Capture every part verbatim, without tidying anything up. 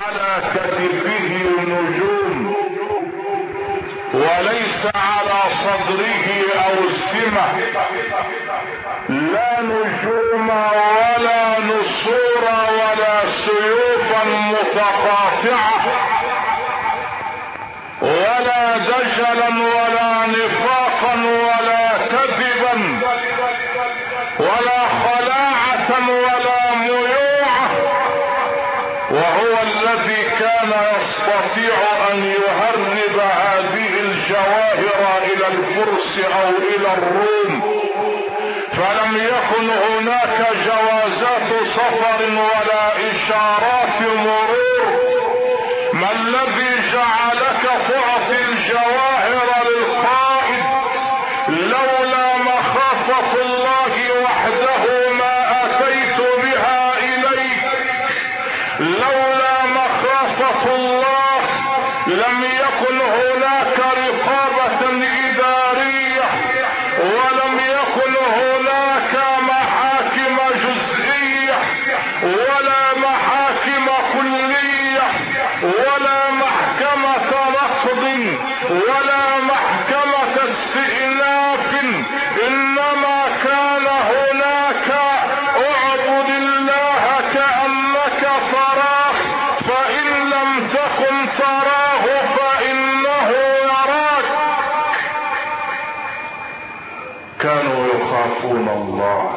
على كتفه نجوم وليس على صدره أوسمة، لا نجوم ولا نسور ولا سيوفا متقاطعة ولا دجلا ولا نفاقا ولا كذبا ولا خلاعة ولا ميوعة، وهو الذي كان يستطيع ان يهرب هذه الجواهر الى الفرس او الى الروم، فلم يكن هناك جوازات سفر ولا اشارات مرور. ما الذي جعلك تعطي الجواهر للقائد؟ لولا مخافة الله وحده ما اتيت بها اليك، لولا مخافة الله لم يكن هناك رقابة إدارية، ولم يكن هناك محاكم جزئية ولا محاكم كلية ولا محكمة نقض ولا محكمة استئناف، إنما كان هناك اعبد الله كأنك تراه، فإن لم تكن تراه فإنه يراك. كانوا يخافون الله.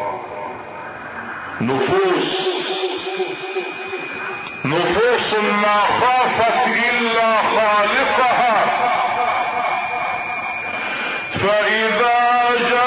نفوس نفوس ما خافت إلا خالقها، فإذا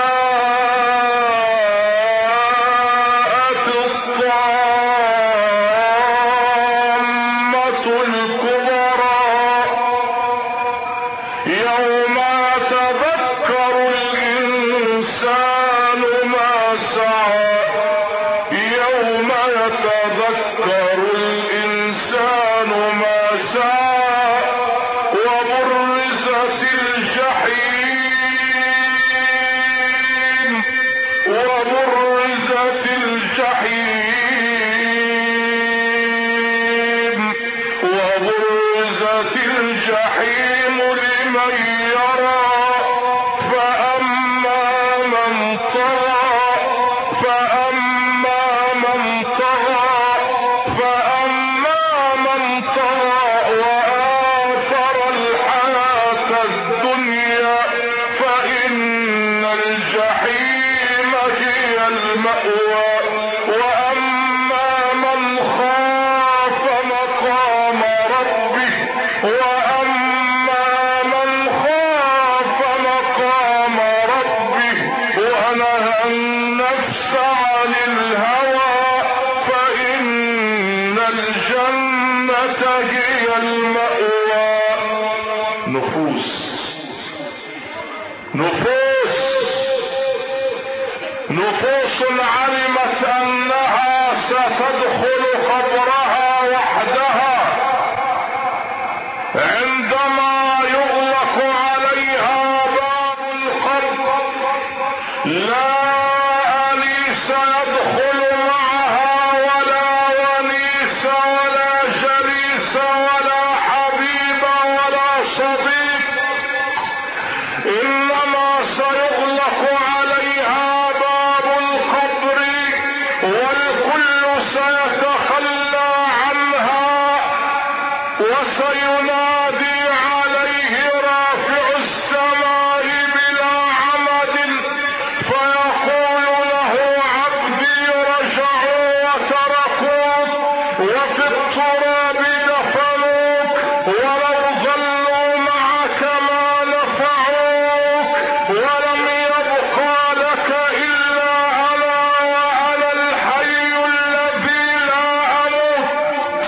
علمت أنها ستدخل قبرها وحدها، عندما يغلق عليها باب القبر لا أنيس يدخل معها ولا ونيس ولا جليس ولا حبيب ولا صديق، إنما سيغلق عليها والكل سيتخلى عنها، وسينادي عليه رافع السماء بلا عمد فيقول له عبدي رجعوا وتركوك وفي التراب دفنوك، ولو ظلوا معك ما نفعوك، ولم يبقى لك إلا أنا وأنا الحي الذي لا أموت.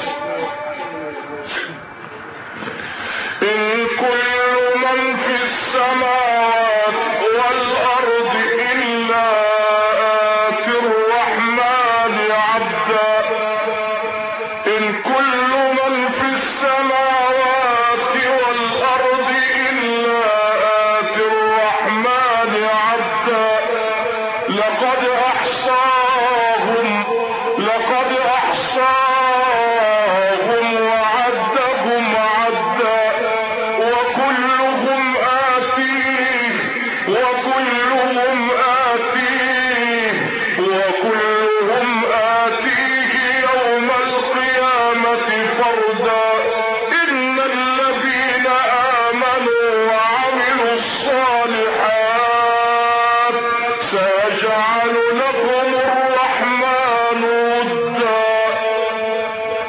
إن كل من في السماوات والأرض إلا آتي الرحمن عبدا. إن كل من في السماوات والأرض إلا آتي الرحمن عبدا. لقد أحصاهم لقد أحصاهم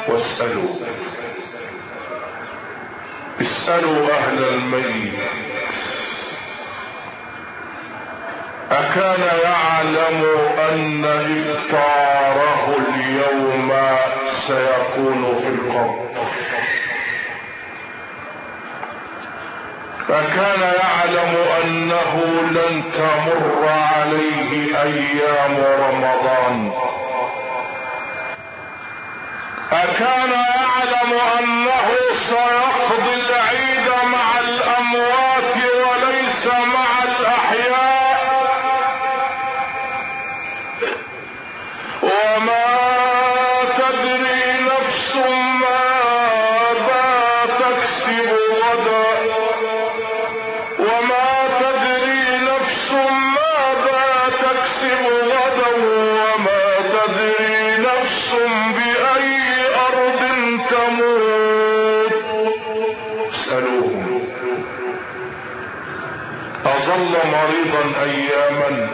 واسألوا اسألوا أهل الميت أكان يعلم أن إفطاره اليوم سيكون في القبر؟ أكان يعلم أنه لن تمر عليه أيام رمضان؟ أكان يعلم أنه سيقضي العيد مع الأموات وليس مع الأحياء؟ وما تدري نفس ماذا تكسب غدا، وما تدري نفس ماذا تكسب غدا، وما تدري نفس بأي أرض تموت. اسألوهم. أظل مريضا أياما،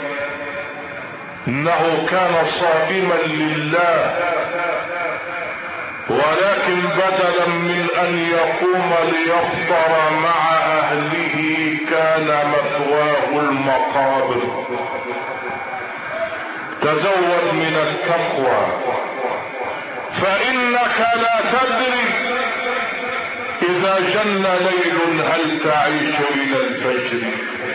انه كان صائما لله، ولكن بدلا من ان يقوم ليفطر مع اهله كان مثواه المقابر. تزود من التقوى، فانك لا تدري اذا جن ليل هل تعيش الى الفجر.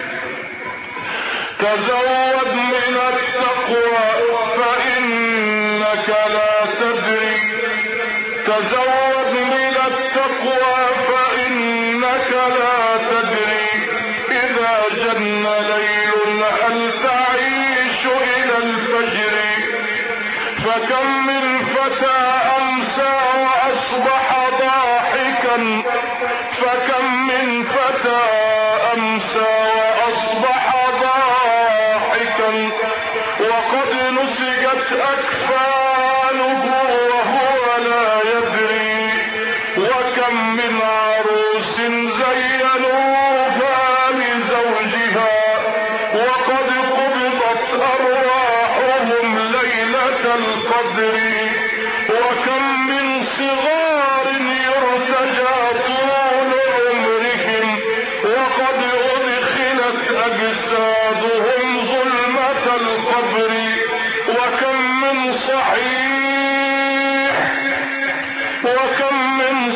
تزود من التقوى، فإنك لا تدري. تزود من التقوى، فإنك لا تدري إذا جن ليل هل تعيش إلى الفجر. فكم من فتى أمسى وأصبح ضاحكا، فكم من فتى أمسى وأصبح وقد نسجت أكفانه وهو لا يدري. وكم من عروس زينوها لزوجها وقد قبضت أرواحهم ليلة القدر. وكم من صغار يرتجى طول عمرهم وقد أدخلت أجسادهم القبر. وكم من صحيح وكم من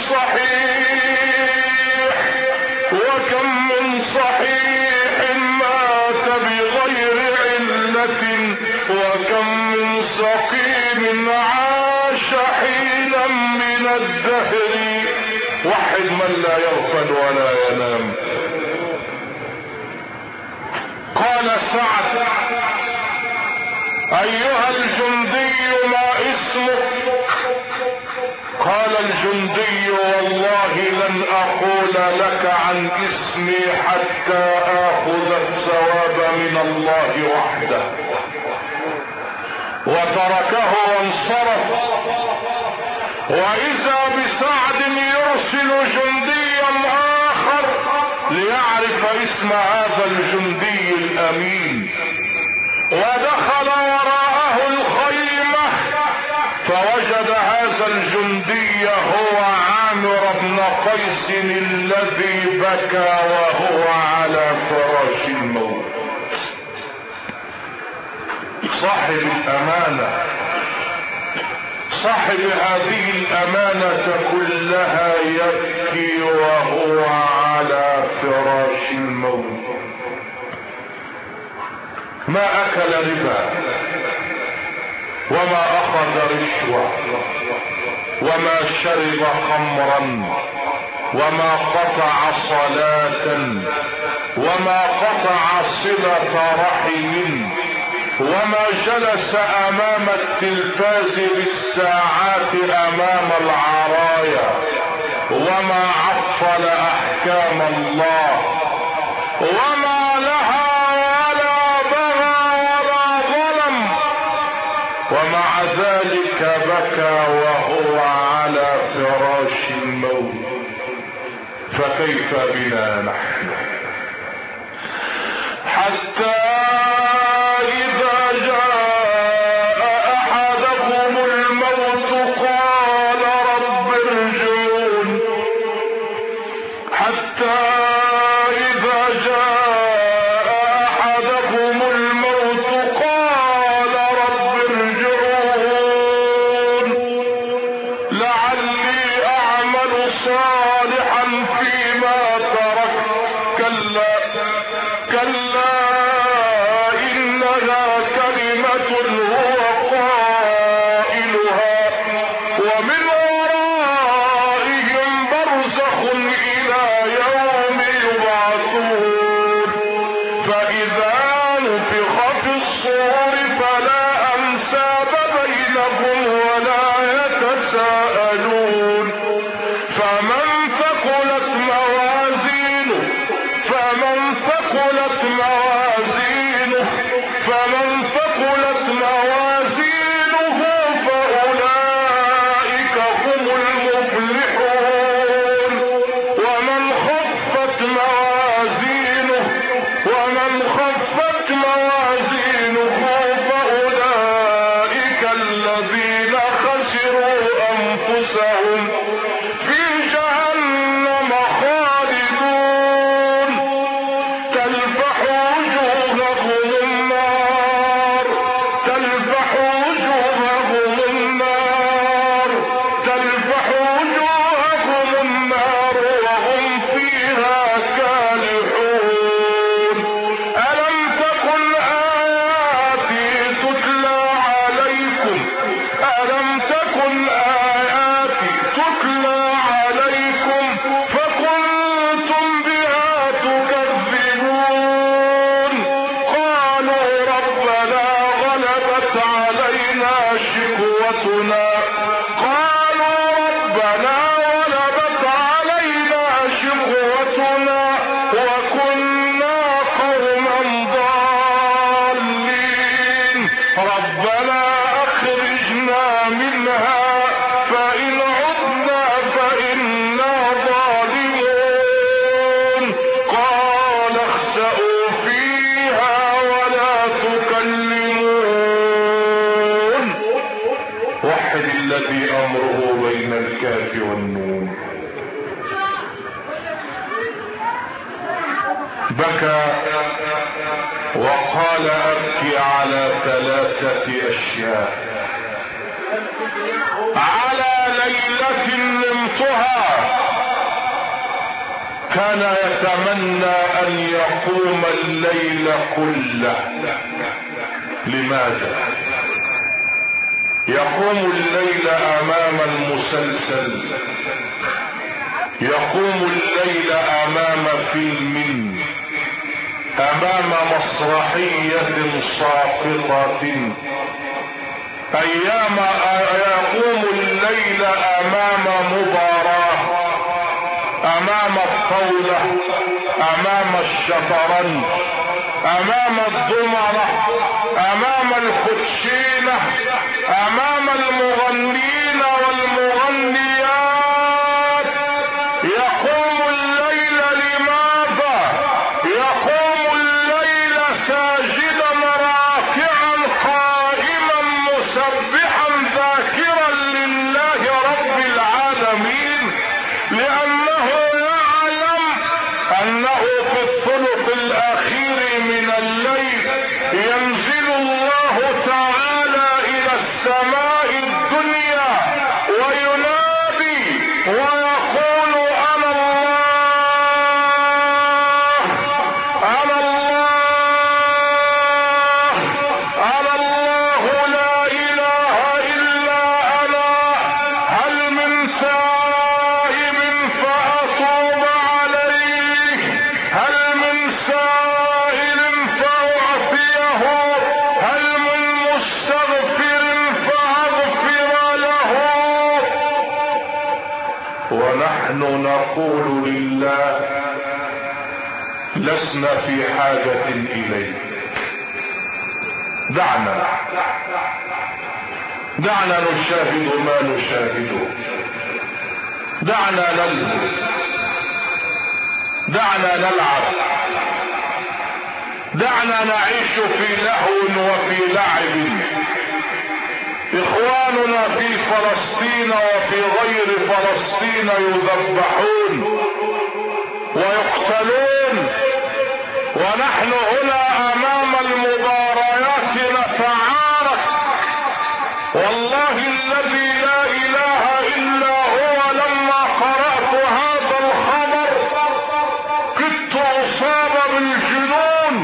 صحيح وكم من صحيح مات بغير علة. وكم من سقيم عاش حينا من الدهر. وحد من لا يغفل ولا ينام. قال سعد: ايها الجندي ما اسمك؟ قال الجندي: والله لن اقول لك عن اسمي حتى اخذ الثواب من الله وحده. وتركه وانصرف. واذا بسعد يرسل جنديا اخر ليعرف اسم هذا الجندي الامين. ودخل وراءه الخيمة فوجد هذا الجندي هو عامر بن قيس الذي بكى وهو على فراش الموت. صاحب الأمانة، صاحب هذه الأمانة كلها يبكي وهو على فراش الموت. ما أكل ربا وما أخذ رشوة وما شرب خمرا وما قطع صلاة وما قطع صلة رحم وما جلس أمام التلفاز بالساعات أمام العرايا وما عطل أحكام الله وما لها ومع ذلك بكى وهو على فراش الموت. فكيف بنا نحن؟ حتى إذا جاء أحدهم الموت قال الكاف والنون. بكى وقال ابكي على ثلاثة اشياء: على ليلة نمتها كان يتمنى ان يقوم الليل كله. لماذا؟ يقوم الليل امام المسلسل، يقوم الليل امام فيلم، امام مسرحية ساقطة، ايام يقوم الليل امام مباراة، امام الطاولة، امام الشطرنج، امام الضمنة، امام الكوتشينة، امام المغنين والمغنيات. يقوم الليل لماذا؟ يقوم الليل ساجدا راكعا قائما مسبحا ذاكرا لله رب العالمين، لانه يعلم انه في الثلث الاخير من الليل ينزل الله تعالى الى السماء الدنيا وينادي ويقول: انا الله، انا الله، انا الله، لا اله الا انا، هل من تائب فاتوب عليه، هل من سائل فاعطيه، هل من مستغفر فاغفر له. ونحن نقول لله: لسنا في حاجة اليك، دعنا دعنا نشاهد ما نشاهده، دعنا نلهو، دعنا نلعب، دعنا نعيش في لهو وفي لعب. اخواننا في فلسطين وفي غير فلسطين يذبحون ويقتلون، ونحن هنا امام المباريات نتعارك. والله الذي لا اله الا هو، لما قرأت هذا الخبر كدت اصاب بالجنون.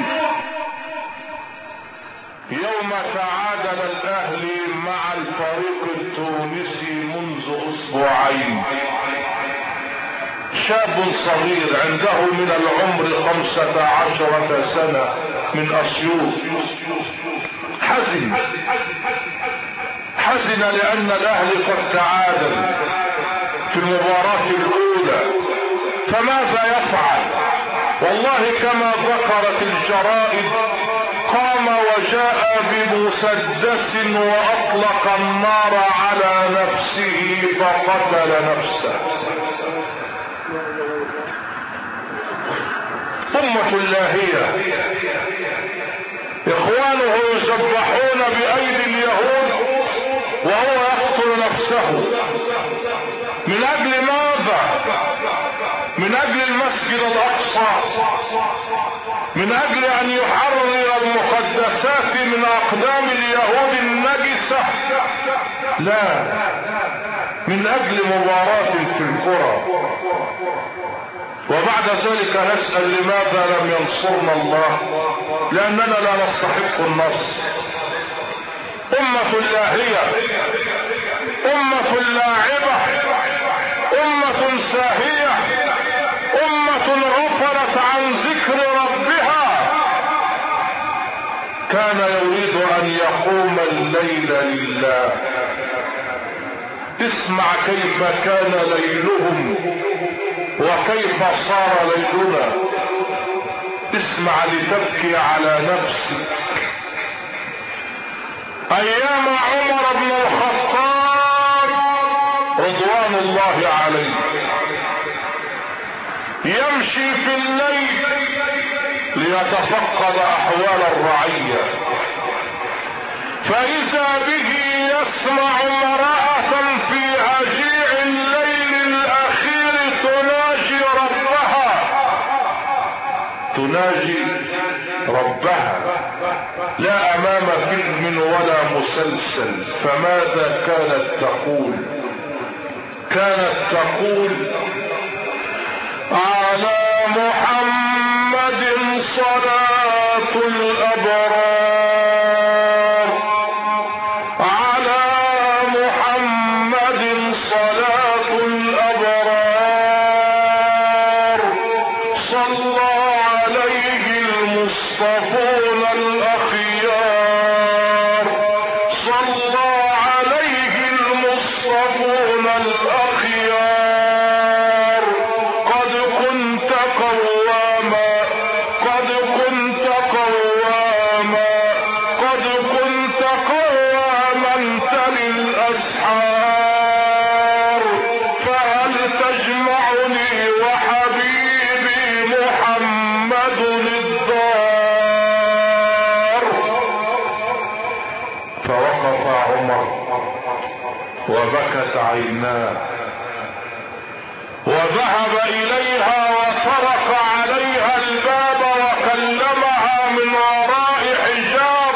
يوم تعادل الاهلي مع الفريق التونسي منذ اسبوعين، شاب صغير عنده من العمر خمسة عشرة سنة من اسيوط، حزن حزن لان الاهلي قد تعادل في المباراة الاولى، فماذا يفعل؟ والله كما ذكرت الجرائد قام وجاء بمسدس واطلق النار على نفسه فقتل نفسه. أمة اللاهية، إخوانه يذبحون بأيدي اليهود وهو يقتل نفسه. من أجل ماذا؟ من أجل المسجد الأقصى، من أجل أن يحرر المقدسات من أقدام اليهود النجسة؟ لا، من أجل مباراة في الكرة. وبعد ذلك نسأل: لماذا لم ينصرنا الله؟ لأننا لا نستحق النصر. أمة لاهية، أمة لاعبة، أمة ساهية، أمة غفلت عن ذكر ربها. كان يريد أن يقوم الليل لله. اسمع كيف كان ليلهم وكيف صار ليلنا. اسمع لتبكي على نفسك. ايام عمر بن الخطاب رضوان الله عليه يمشي في الليل ليتفقد احوال الرعية، فاذا به يسمع امرأة في هجيع الليل تناجي ربها لا امام فيلم ولا مسلسل. فماذا كانت تقول؟ كانت تقول: على محمد صلاة الأبرار، على محمد صلاة الأبرار، صلى عليه المصطفون الأخيار، صلى عليه المصطفون الأخيار. قد كنت قواما، قد كنت قواما، قد كنت قواما تلي الأسحار. فهل تجمعني وحبيبي محمد الدار؟ فوقف عمر وبكت عيناه، وذهب إليها وطرق عليها الباب وكلمها من وراء حجاب،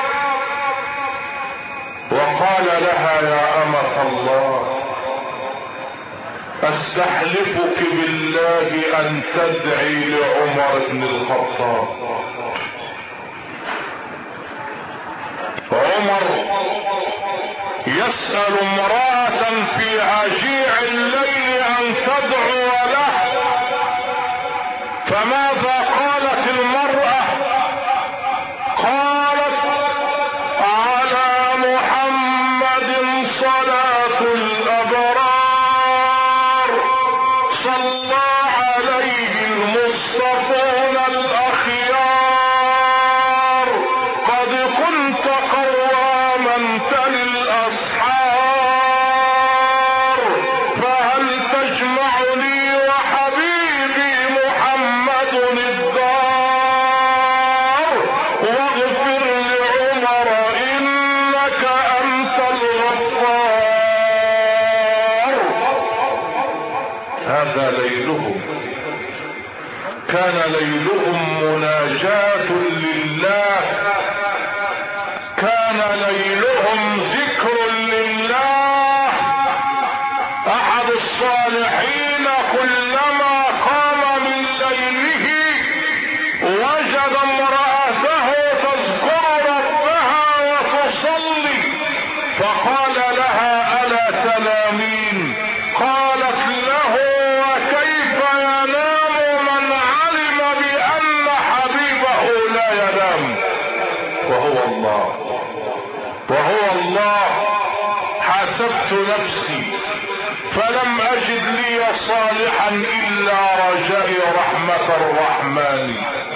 وقال لها: يا أمة الله، أستحلفك بالله أن تدعي لعمر بن الخطاب. عمر يسأل امرأة في هجيع الليل أن تدعو له، فماذا قالت المرأة؟ قالت: على محمد صلاة الأبرار، صلى عليه المصطفون الأخيار. قد كنت قواما تلي الأسحار. فهل تجمعني وحبيبي محمد الدار؟ واغفر لعمر إنك أنت الغفار. هذا ليلهم، كان ليلهم مناجاة لله، كان ليلهم ذكر لله. أحد الصالحين كلما قام من ليله وجد امرأته تذكر ربها وتصلي، فقال لها: ألا تنامين؟ قالت له: وكيف ينام من علم بأن حبيبه لا ينام؟ وهو الله، وهو الله. حاسبت نفسي فلم أجد لي صالحا إلا رجاء رحمة الرحمن.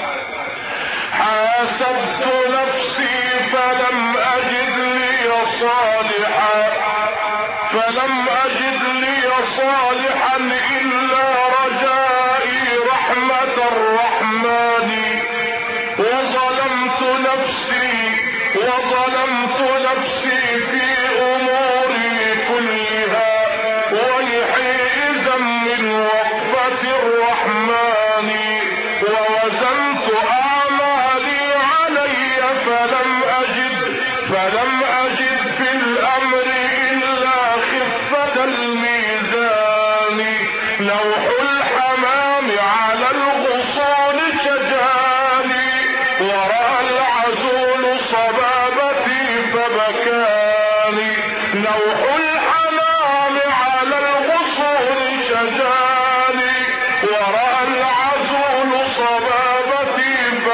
حاسبت نفسي فلم أجد لي صالحا، فلم أجد لي صالحا إلا رجائي رحمة الرحمن. وظلمت نفسي، وظلمت نفسي في أموري كلها، ويحي إذا من وقفة الرحمن. ووزنت أعمالي علي فلم أجد، فلم أجد في الأمر إلا خفة الميزان. لوح الحمام على الغصون شجاني، ورأى العزول صبابتي فبكاني. لوح الحمام على الغصون شجاني، ورأى العزول صبابتي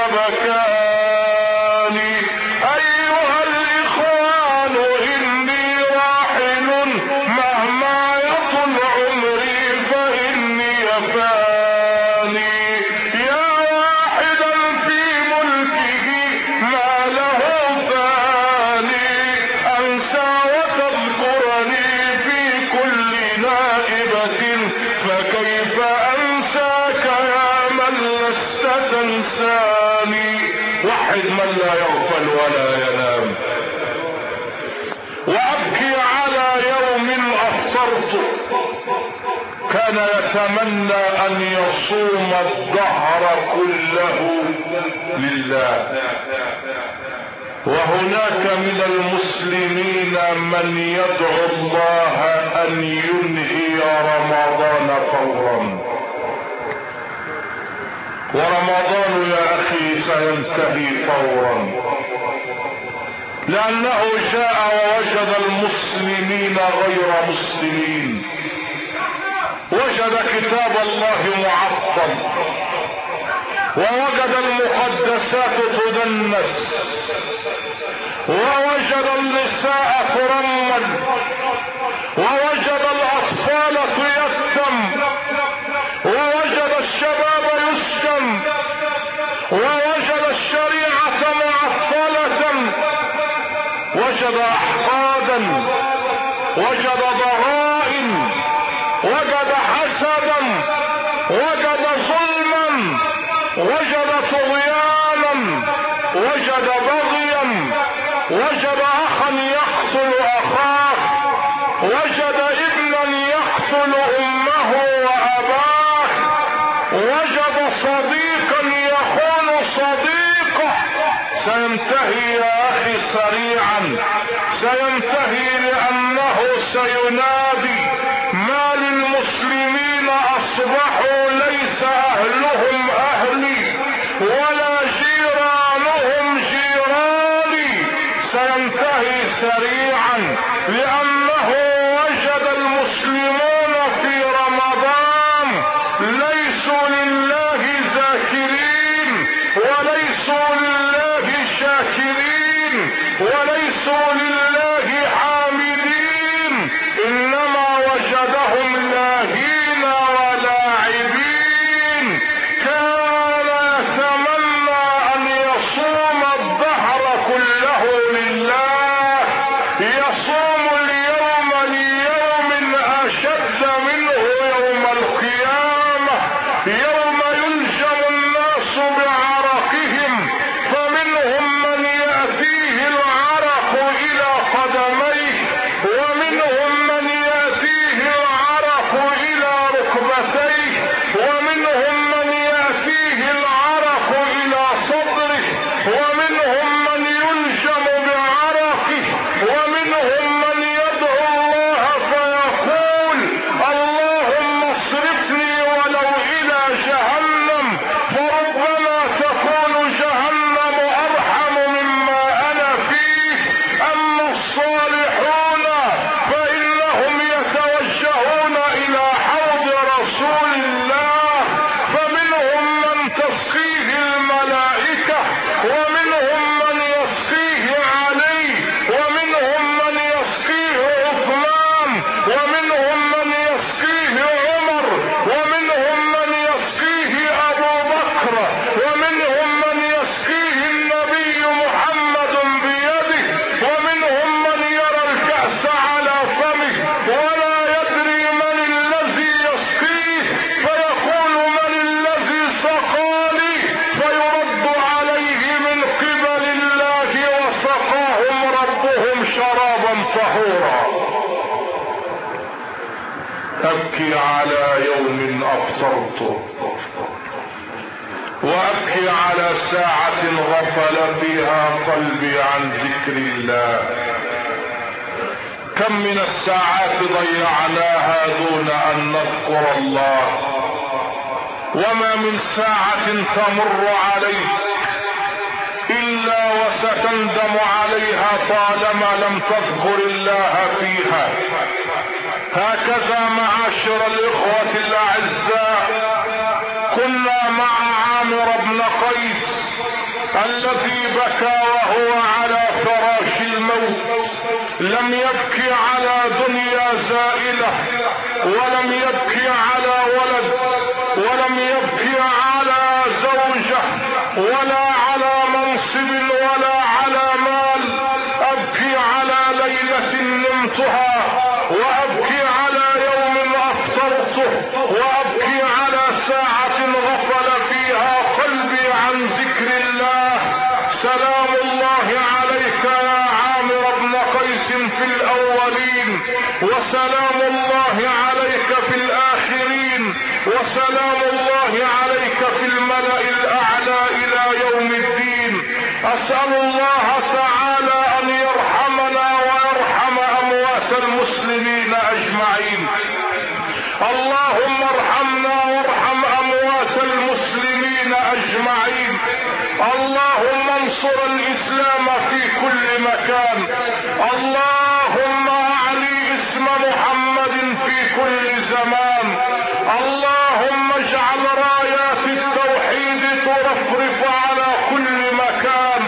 فبكاني. أيها الإخوان إني راحل مهما يطل عمري فإني فاني. يا واحدا في ملكه ما له ثاني، أنسى وتذكرني في كل نائبة، فكيف أنساك يا من لست تنساني. وحد من لا يغفل ولا ينام. وأبكي على يوم أفطرت كان يتمنى ان يصوم الدهر كله لله. وهناك من المسلمين من يدعو الله ان ينهي رمضان فورا، ورمضان يا اخي سينتهي فورا، لانه جاء ووجد المسلمين غير مسلمين، وجد كتاب الله معطل، ووجد المقدسات تدنس، ووجد النساء ترمل، ووجد الاطفال تيتم، ووجد الشباب يسجن، ووجد الشريعة معطلة، وجد احقادا، وجد ضغائن، وجد حسدا، وجد ظلما، وجد طغيانا، وجد بغيا، وجد اخا يقتل اخاه، وجد ابنا يقتل امه واباه، وجد صديقا يخون صديقه. سينتهي يا اخي سريعا، سينتهي، لانه سينادي ما للمسلمين اصبحوا ليس اهلهم اهلي ولا جيرانهم جيراني. سينتهي سريعا، لانه وجد المسلمون في رمضان ليسوا لله ذاكرين، وليسوا لله شاكرين، وليسوا لله حامدين، انما وجدهم لاهين ولاعبين. كان يتمنى ان يصوم الدهر كله لله، يصوم اليوم ليوم اشد منه يوم القيامة، يوم يلجم الناس بعرقهم، فمنهم من يأتيه العرق الى قدميه، ومنهم من يأتيه العرق الى ركبتيه، ومنهم من يأتيه العرق الى صدره، ومنهم من يلجم بعرقه، ومنهم من يدعو الله فيقول اللهم اصرفني ولو الى جهنم، فربما تكون جهنم ارحم مما انا فيه. اما الصالحون فانهم يتوجهون الى حوض رسول الله، فمنهم من تسقيه الملائكة، ومنهم من يسقيه علي، ومنهم من يسقيه عثمان، ومنهم من يسقيه عمر، ومنهم من يسقيه ابو بكر، ومنهم من يسقيه النبي محمد بيده، ومنهم من يرى الكأس على فمه ولا يدري من الذي يسقيه، فيقول من الذي سقاني، فيرد عليه من قبل الله وسقاهم ربهم شرابا طهورا. ابكي على يوم افطرت، وابكي على ساعة غفل فيها قلبي عن ذكر الله. كم من الساعات ضيعناها دون ان نذكر الله، وما من ساعة تمر عليك الا وستندم عليها طالما لم تذكر الله فيها. هكذا معاشر الاخوة الاعزاء، كنا مع عامر بن قيس الذي بكى وهو على فراش الموت. لم يبكي على دنيا زائلة، ولم يبكي على ولد، ولم يبكي على زوجة، ولا على منصب، ولا على مال. ابكي على ليلة نمتها، وابكي على يوم افطرته، وابكي على ساعة غفل فيها قلبي عن ذكر الله. سلام الله عليك يا عامر بن قيس في الاولين، وسلام الله عليك في الاخرين. سلام الله عليك في الملأ الأعلى إلى يوم الدين. أسأل الله تعالى أن يرحمنا ويرحم أموات المسلمين أجمعين. اللهم ارحمنا وارحم أموات المسلمين أجمعين. اللهم انصر الإسلام في كل مكان. اللهم أعلي اسم محمد في كل زمان. اللهم اجعل رايات التوحيد ترفرف على كل مكان.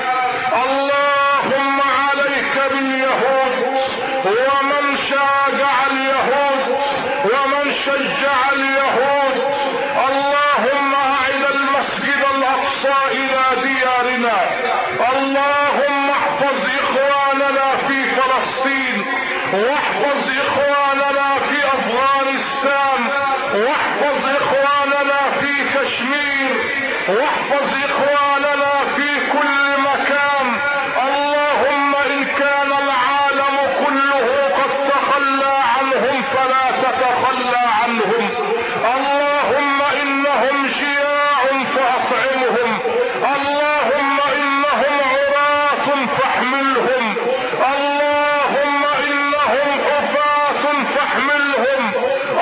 اللهم عليك باليهود ومن شاجع اليهود ومن شجع اليهود. اللهم أعد المسجد الأقصى إلى ديارنا. اللهم احفظ إخواننا في فلسطين، واحفظ إخواننا في أفغانستان، واحفظ إخواننا في كشمير، واحفظ إخواننا في كل مكان. اللهم إن كان العالم كله قد تخلى عنهم فلا تتخلى عنهم. اللهم إنهم جياع فأطعمهم. اللهم إنهم عراة فاحملهم. اللهم إنهم حفاة فاحملهم.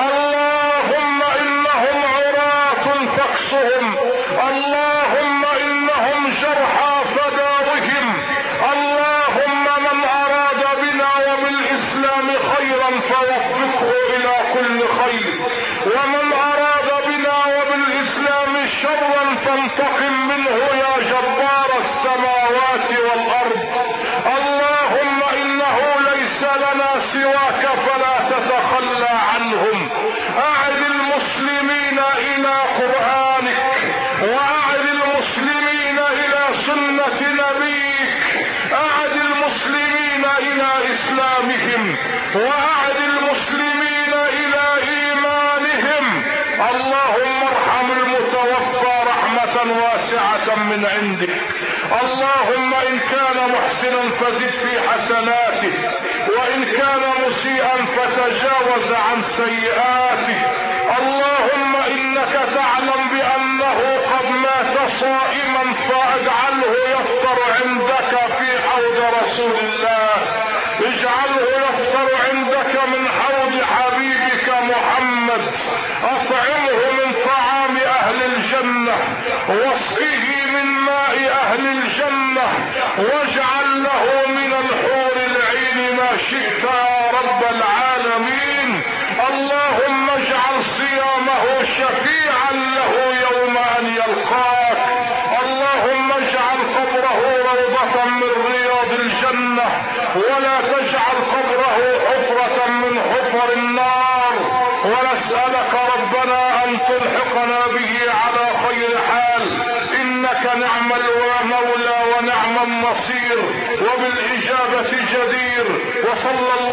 اللهم إنهم عراة فاكسهم. اللهم إنهم جرحى فداوهم. اللهم من أراد بنا وبالإسلام خيرا فوفقه إلى كل خير، ومن أراد بنا وبالإسلام شرا فانتقم منه يا جبار السماوات والأرض. اللهم إنه ليس لنا سواك فلا تتخلى عنهم. أعد المسلمين إلى قرآنك، وأعد المسلمين إلى سنة نبيك. أعد المسلمين إلى إسلامهم، وأعد المسلمين إلى إيمانهم. اللهم ارحم المتوفى رحمة واسعة من عندك. اللهم إن كان محسنا فزد في حسناته، وإن كان مسيئا فتجاوز عن سيئاته. اللهم إنك تعلم بأنه قد مات صائما فاجعله يفطر عندك في حوض رسول الله. اجعله يفطر عندك من حوض حبيبك محمد. أطعمه من طعام أهل الجنة، واسقه من ماء أهل الجنة، واجعل له من الحور العين ما شئت يا رب العالمين. اللهم اجعل صيامه شفيعا له يوم أن يلقاك. اللهم اجعل قبره روضة من رياض الجنة، ولا تجعل قبره حفرة من حفر النار. ونسألك ربنا أن تلحقنا به على خير حال، إنك نعم المولى ونعم النصير، وبالإجابة جدير. وصلى الله